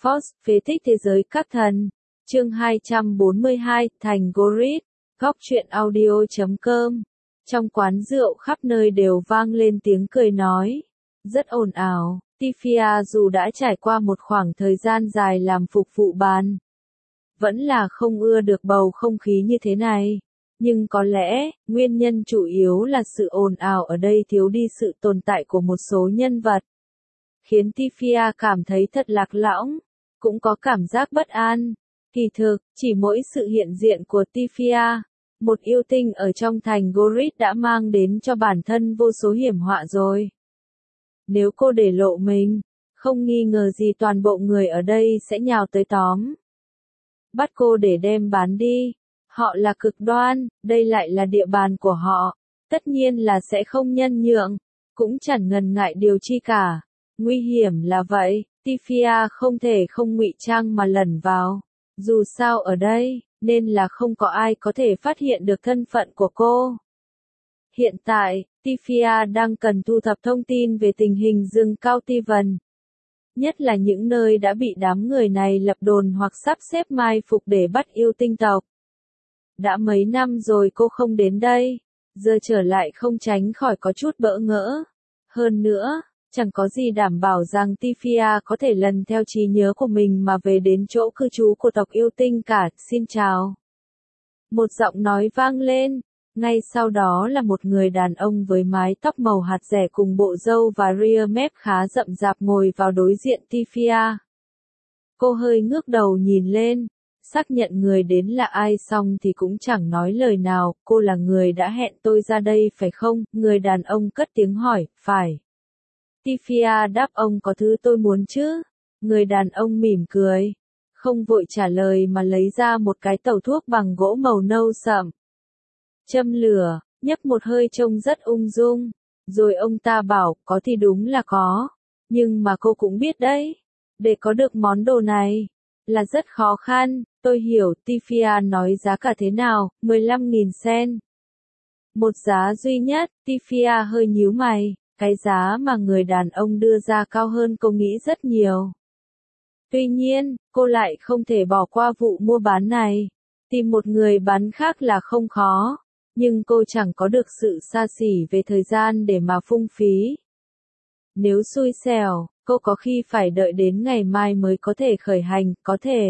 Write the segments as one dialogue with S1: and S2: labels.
S1: Force, phế tích thế giới các thần. Chương 242, Thành Gorit, góc truyện audio.com. Trong quán rượu khắp nơi đều vang lên tiếng cười nói. Rất ồn ào, Tifia dù đã trải qua một khoảng thời gian dài làm phục vụ bàn, vẫn là không ưa được bầu không khí như thế này. Nhưng có lẽ, nguyên nhân chủ yếu là sự ồn ào ở đây thiếu đi sự tồn tại của một số nhân vật, khiến Tifia cảm thấy thật lạc lõng, cũng có cảm giác bất an. Kỳ thực, chỉ mỗi sự hiện diện của Tifia, một yêu tinh ở trong thành Gorit đã mang đến cho bản thân vô số hiểm họa rồi. Nếu cô để lộ mình, không nghi ngờ gì toàn bộ người ở đây sẽ nhào tới tóm bắt cô để đem bán đi. Họ là cực đoan, đây lại là địa bàn của họ, tất nhiên là sẽ không nhân nhượng, cũng chẳng ngần ngại điều chi cả. Nguy hiểm là vậy, Tifia không thể không ngụy trang mà lẩn vào. Dù sao ở đây, nên là không có ai có thể phát hiện được thân phận của cô. Hiện tại, Tifia đang cần thu thập thông tin về tình hình rừng cao Tivan, nhất là những nơi đã bị đám người này lập đồn hoặc sắp xếp mai phục để bắt yêu tinh tộc. Đã mấy năm rồi cô không đến đây, giờ trở lại không tránh khỏi có chút bỡ ngỡ. Hơn nữa, chẳng có gì đảm bảo rằng Tifia có thể lần theo trí nhớ của mình mà về đến chỗ cư trú của tộc yêu tinh cả. Xin chào. Một giọng nói vang lên, ngay sau đó là một người đàn ông với mái tóc màu hạt rẻ cùng bộ râu và ria mép khá rậm rạp ngồi vào đối diện Tifia. Cô hơi ngước đầu nhìn lên, xác nhận người đến là ai xong thì cũng chẳng nói lời nào. Cô là người đã hẹn tôi ra đây phải không? Người đàn ông cất tiếng hỏi. Phải. Tifia đáp, ông có thứ tôi muốn chứ? Người đàn ông mỉm cười, không vội trả lời mà lấy ra một cái tẩu thuốc bằng gỗ màu nâu sậm. Châm lửa, nhấp một hơi trông rất ung dung. Rồi ông ta bảo, có thì đúng là có. Nhưng mà cô cũng biết đấy, để có được món đồ này là rất khó khăn. Tôi hiểu. Tifia nói giá cả thế nào? 15.000 sen. Một giá duy nhất. Tifia hơi nhíu mày, cái giá mà người đàn ông đưa ra cao hơn cô nghĩ rất nhiều. Tuy nhiên, cô lại không thể bỏ qua vụ mua bán này. Tìm một người bán khác là không khó, nhưng cô chẳng có được sự xa xỉ về thời gian để mà phung phí. Nếu xui xẻo, cô có khi phải đợi đến ngày mai mới có thể khởi hành. Có thể.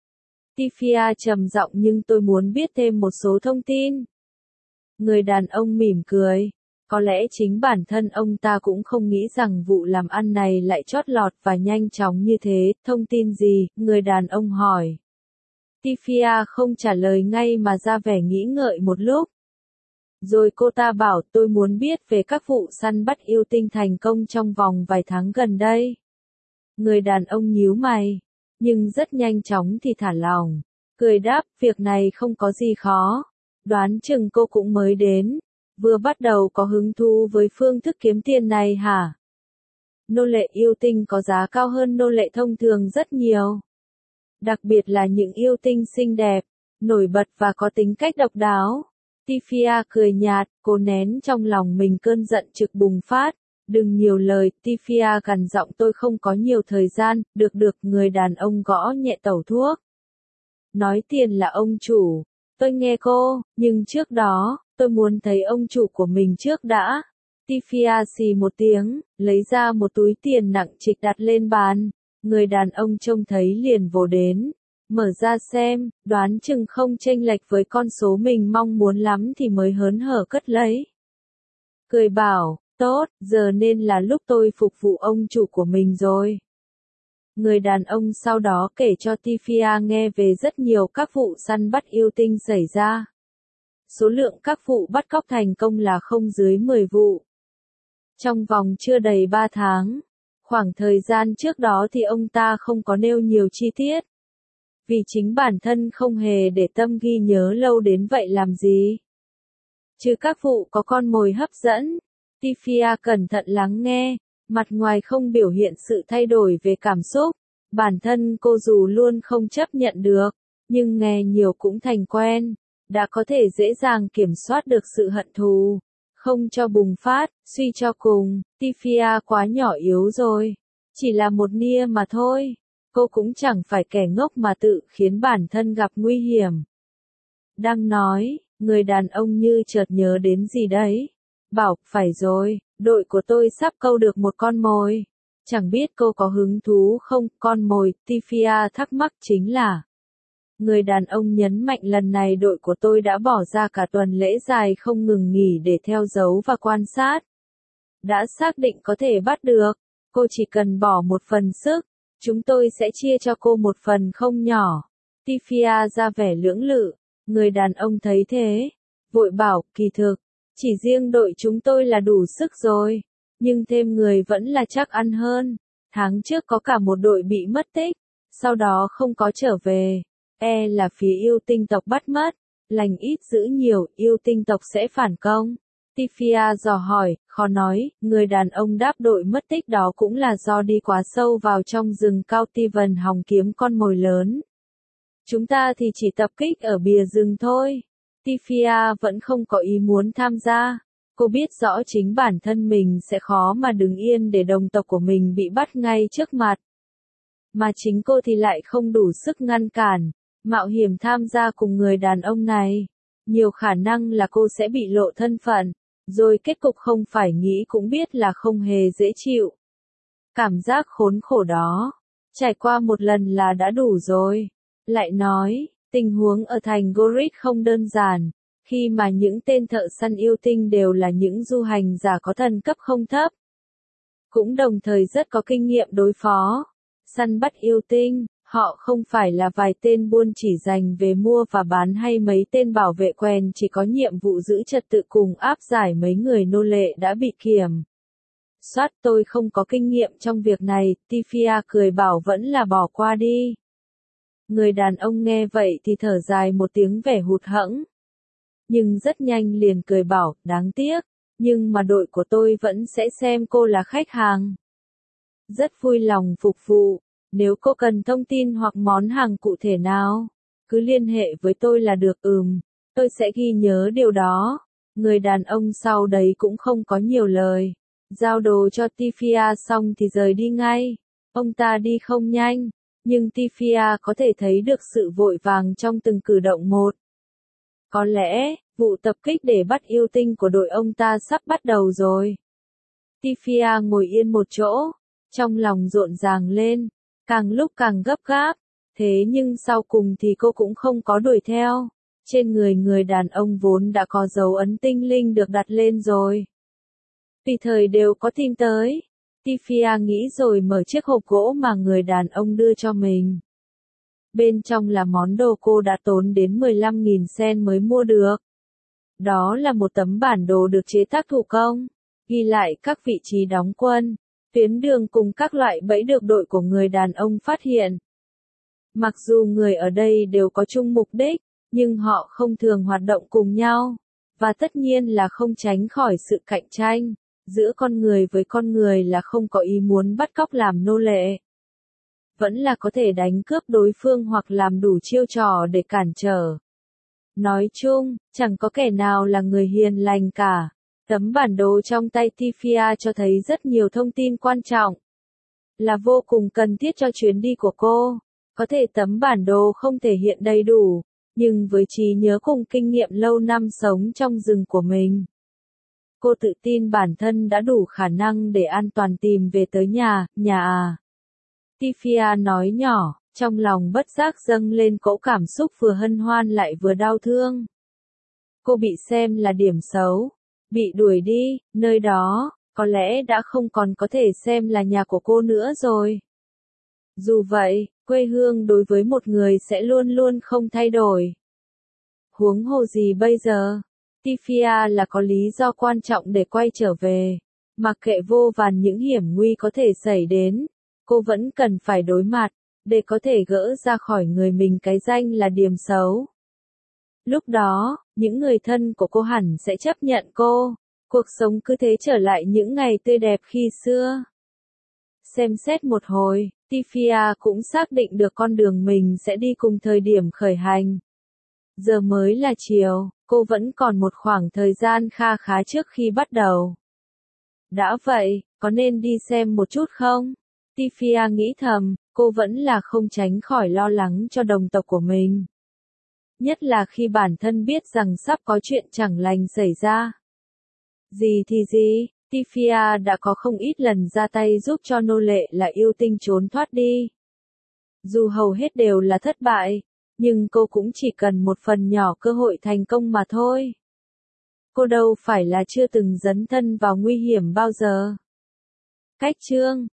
S1: Tifia trầm giọng, nhưng tôi muốn biết thêm một số thông tin. Người đàn ông mỉm cười. Có lẽ chính bản thân ông ta cũng không nghĩ rằng vụ làm ăn này lại chót lọt và nhanh chóng như thế. Thông tin gì? Người đàn ông hỏi. Tifia không trả lời ngay mà ra vẻ nghĩ ngợi một lúc. Rồi cô ta bảo, tôi muốn biết về các vụ săn bắt yêu tinh thành công trong vòng vài tháng gần đây. Người đàn ông nhíu mày, nhưng rất nhanh chóng thì thả lỏng, cười đáp, việc này không có gì khó. Đoán chừng cô cũng mới đến, vừa bắt đầu có hứng thú với phương thức kiếm tiền này hả? Nô lệ yêu tinh có giá cao hơn nô lệ thông thường rất nhiều. Đặc biệt là những yêu tinh xinh đẹp, nổi bật và có tính cách độc đáo. Tifia cười nhạt, cô nén trong lòng mình cơn giận trực bùng phát. Đừng nhiều lời. Tifia gằn giọng, tôi không có nhiều thời gian. Được, người đàn ông gõ nhẹ tẩu thuốc. Nói tiền là ông chủ. Tôi nghe cô, nhưng trước đó, tôi muốn thấy ông chủ của mình trước đã. Tifia xì một tiếng, lấy ra một túi tiền nặng trịch đặt lên bàn. Người đàn ông trông thấy liền vồ đến. Mở ra xem, đoán chừng không chênh lệch với con số mình mong muốn lắm thì mới hớn hở cất lấy. Cười bảo, tốt, giờ nên là lúc tôi phục vụ ông chủ của mình rồi. Người đàn ông sau đó kể cho Tifia nghe về rất nhiều các vụ săn bắt yêu tinh xảy ra. Số lượng các vụ bắt cóc thành công là không dưới 10 vụ. Trong vòng chưa đầy 3 tháng, khoảng thời gian trước đó thì ông ta không có nêu nhiều chi tiết. Vì chính bản thân không hề để tâm ghi nhớ lâu đến vậy làm gì. Trừ các vụ có con mồi hấp dẫn, Tifia cẩn thận lắng nghe, mặt ngoài không biểu hiện sự thay đổi về cảm xúc. Bản thân cô dù luôn không chấp nhận được, nhưng nghe nhiều cũng thành quen, đã có thể dễ dàng kiểm soát được sự hận thù, không cho bùng phát. Suy cho cùng, Tifia quá nhỏ yếu rồi, chỉ là một nia mà thôi. Cô cũng chẳng phải kẻ ngốc mà tự khiến bản thân gặp nguy hiểm. Đang nói, người đàn ông như chợt nhớ đến gì đấy. Bảo, phải rồi, đội của tôi sắp câu được một con mồi. Chẳng biết cô có hứng thú không, con mồi, Tifia thắc mắc chính là. Người đàn ông nhấn mạnh lần này đội của tôi đã bỏ ra cả tuần lễ dài không ngừng nghỉ để theo dấu và quan sát. Đã xác định có thể bắt được, cô chỉ cần bỏ một phần sức, chúng tôi sẽ chia cho cô một phần không nhỏ. Tifia ra vẻ lưỡng lự, người đàn ông thấy thế, vội bảo, kỳ thực, chỉ riêng đội chúng tôi là đủ sức rồi, nhưng thêm người vẫn là chắc ăn hơn. Tháng trước có cả một đội bị mất tích, sau đó không có trở về. Là phía yêu tinh tộc bắt mất, lành ít giữ nhiều, yêu tinh tộc sẽ phản công. Tifia dò hỏi, khó nói, người đàn ông đáp đội mất tích đó cũng là do đi quá sâu vào trong rừng cao Tivan hòng kiếm con mồi lớn. Chúng ta thì chỉ tập kích ở bìa rừng thôi. Tifia vẫn không có ý muốn tham gia. Cô biết rõ chính bản thân mình sẽ khó mà đứng yên để đồng tộc của mình bị bắt ngay trước mặt. Mà chính cô thì lại không đủ sức ngăn cản, mạo hiểm tham gia cùng người đàn ông này. Nhiều khả năng là cô sẽ bị lộ thân phận, rồi kết cục không phải nghĩ cũng biết là không hề dễ chịu. Cảm giác khốn khổ đó, trải qua một lần là đã đủ rồi. Lại nói, tình huống ở thành Gorit không đơn giản, khi mà những tên thợ săn yêu tinh đều là những du hành giả có thần cấp không thấp. Cũng đồng thời rất có kinh nghiệm đối phó. Săn bắt yêu tinh, họ không phải là vài tên buôn chỉ dành về mua và bán hay mấy tên bảo vệ quèn chỉ có nhiệm vụ giữ trật tự cùng áp giải mấy người nô lệ đã bị kiểm soát. Tôi không có kinh nghiệm trong việc này, Tifia cười bảo vẫn là bỏ qua đi. Người đàn ông nghe vậy thì thở dài một tiếng vẻ hụt hẫng. Nhưng rất nhanh liền cười bảo, đáng tiếc, nhưng mà đội của tôi vẫn sẽ xem cô là khách hàng. Rất vui lòng phục vụ, nếu cô cần thông tin hoặc món hàng cụ thể nào, cứ liên hệ với tôi là được. Tôi sẽ ghi nhớ điều đó. Người đàn ông sau đấy cũng không có nhiều lời. Giao đồ cho Tifia xong thì rời đi ngay. Ông ta đi không nhanh, nhưng Tifia có thể thấy được sự vội vàng trong từng cử động một. Có lẽ, vụ tập kích để bắt yêu tinh của đội ông ta sắp bắt đầu rồi. Tifia ngồi yên một chỗ, trong lòng rộn ràng lên, càng lúc càng gấp gáp. Thế nhưng sau cùng thì cô cũng không có đuổi theo. Trên người người đàn ông vốn đã có dấu ấn tinh linh được đặt lên rồi. Tùy thời đều có tin tới. Tifia nghĩ rồi mở chiếc hộp gỗ mà người đàn ông đưa cho mình. Bên trong là món đồ cô đã tốn đến 15.000 sen mới mua được. Đó là một tấm bản đồ được chế tác thủ công, ghi lại các vị trí đóng quân, tuyến đường cùng các loại bẫy được đội của người đàn ông phát hiện. Mặc dù người ở đây đều có chung mục đích, nhưng họ không thường hoạt động cùng nhau, và tất nhiên là không tránh khỏi sự cạnh tranh giữa con người với con người, là không có ý muốn bắt cóc làm nô lệ. Vẫn là có thể đánh cướp đối phương hoặc làm đủ chiêu trò để cản trở. Nói chung, chẳng có kẻ nào là người hiền lành cả. Tấm bản đồ trong tay Tifia cho thấy rất nhiều thông tin quan trọng, là vô cùng cần thiết cho chuyến đi của cô. Có thể tấm bản đồ không thể hiện đầy đủ, nhưng với trí nhớ cùng kinh nghiệm lâu năm sống trong rừng của mình, cô tự tin bản thân đã đủ khả năng để an toàn tìm về tới nhà à. Tifia nói nhỏ, trong lòng bất giác dâng lên cỗ cảm xúc vừa hân hoan lại vừa đau thương. Cô bị xem là điểm xấu, bị đuổi đi, nơi đó, có lẽ đã không còn có thể xem là nhà của cô nữa rồi. Dù vậy, quê hương đối với một người sẽ luôn luôn không thay đổi. Huống hồ gì bây giờ? Tifia là có lý do quan trọng để quay trở về. Mặc kệ vô vàn những hiểm nguy có thể xảy đến, cô vẫn cần phải đối mặt, để có thể gỡ ra khỏi người mình cái danh là điểm xấu. Lúc đó, những người thân của cô hẳn sẽ chấp nhận cô. Cuộc sống cứ thế trở lại những ngày tươi đẹp khi xưa. Xem xét một hồi, Tifia cũng xác định được con đường mình sẽ đi cùng thời điểm khởi hành. Giờ mới là chiều, cô vẫn còn một khoảng thời gian kha khá trước khi bắt đầu. Đã vậy, có nên đi xem một chút không? Tifia nghĩ thầm, cô vẫn là không tránh khỏi lo lắng cho đồng tộc của mình. Nhất là khi bản thân biết rằng sắp có chuyện chẳng lành xảy ra. Gì thì gì, Tifia đã có không ít lần ra tay giúp cho nô lệ là yêu tinh trốn thoát đi. Dù hầu hết đều là thất bại, nhưng cô cũng chỉ cần một phần nhỏ cơ hội thành công mà thôi. Cô đâu phải là chưa từng dấn thân vào nguy hiểm bao giờ. Cách chương